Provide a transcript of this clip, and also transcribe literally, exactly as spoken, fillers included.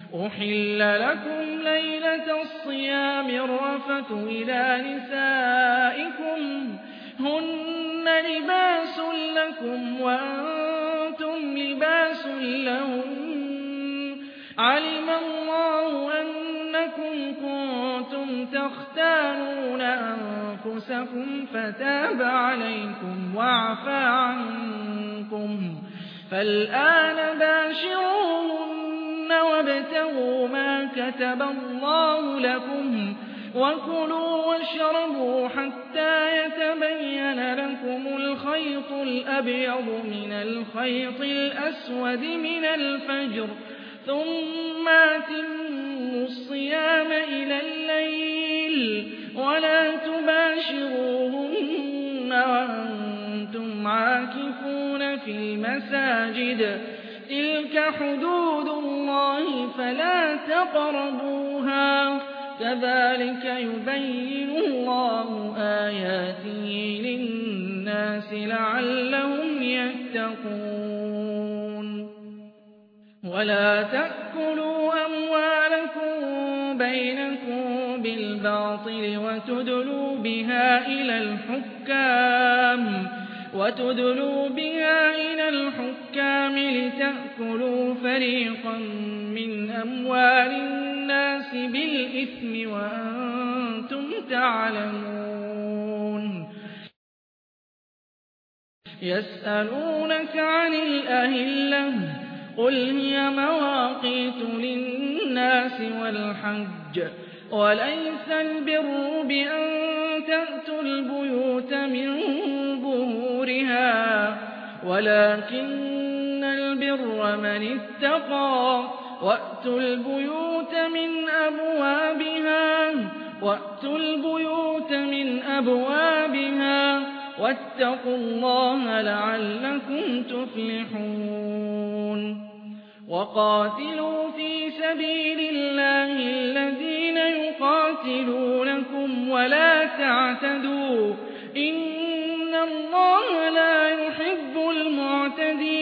أحل لكم ليلة الصيام الرفث إلى نسائكم هن لباس لكم وأنتم لباس لهم علم الله أنكم كنتم تختانون أنفسكم فتاب عليكم وعفى عنكم فالآن باشروهن وابتغوا ما كتب الله لكم وكلوا واشربوا حتى يتبين لكم الخيط الأبيض من الخيط الأسود من الفجر ثم أتموا الصيام إلى الليل ولا تباشروهن وأنتم عاكفون في المساجد تلك حدود الله فلا تقربوها كذلك يبين الله آياته للناس لعلهم يتقون ولا تأكلوا أموالكم بينكم بالباطل وتدلوا بها إلى الحكام وتدلوا بها إلى الحكام لتأكلوا فريقا من أموال الناس بالإثم وأنتم تعلمون يسألونك عن الأهلة قل هي مواقيت للناس والحج وليس البر بأن تأتوا البيوت من ظهورها ولكن البر من اتقى وأتوا البيوت من أبوابها وأتوا البيوت من أبوابها واتقوا الله لعلكم تفلحون وقاتلوا في سبيل الله الذين يقاتلونكم ولا تعتدوا إن الله لا يحب المعتدين